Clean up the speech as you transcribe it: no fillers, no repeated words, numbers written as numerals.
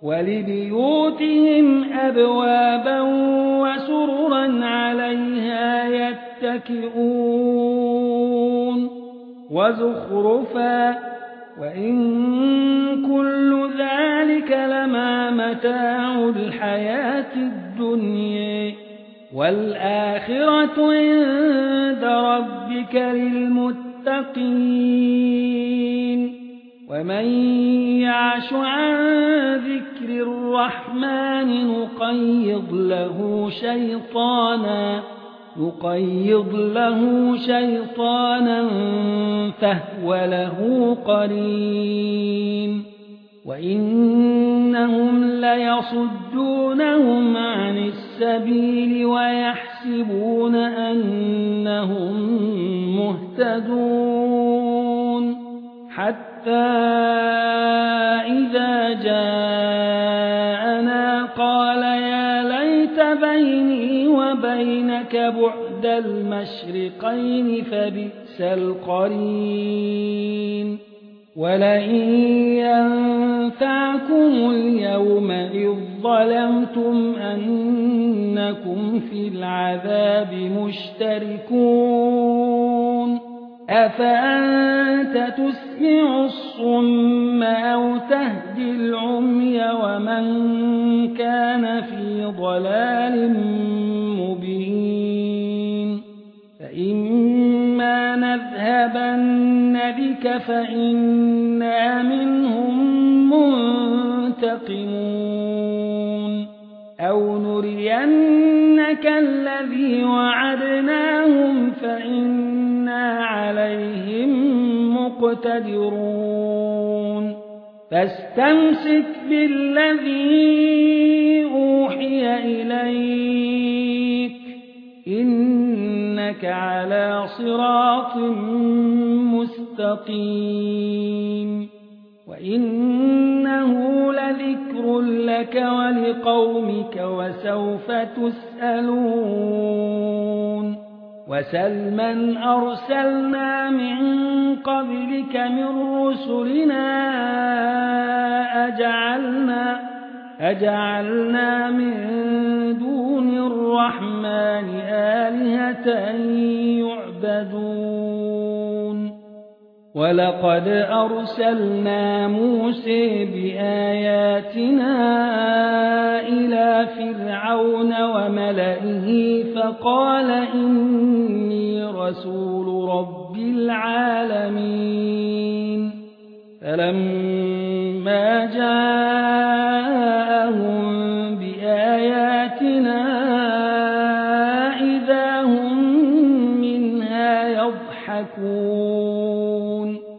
ولبيوتهم أبوابا وسررا عليها يتكئون وزخرفا وإن كل ذلك لما متاع الحياة الدنيا والآخرة عند ربك للمتقين ومن يعش عن ذكر الرحمن نقيض له شيطانا فهو له قرين وإنهم ليصدونهم عن السبيل ويحسبون أنهم مهتدون حتى إذا جاءنا قال يا ليت بيني وبينك بعد المشرقين فبئس القرين ولئن ينفعكم اليوم إذ ظلمتم أنكم في العذاب مشتركون أفأنت تسمع الصم أو تهدي العمي ومن كان في ضلال مبين فإما نذهبن بك فإنا منهم منتقمون أو نرينك الذي وعدناهم فإنا عليهم مقتدرون فاستمسك بالذي أوحي إليك إنك على صراط مستقيم وإنه لذكر لك ولقومك وسوف تسألون وسل من أرسلنا من قبلك من رسلنا أجعلنا من دون الرحمن آلهة يعبدون ولقد أرسلنا موسى بآياتنا إلى فرعون وملئه فقال إني رسول رب العالمين فلما جاءهم بآياتنا إذا هم منها يضحكون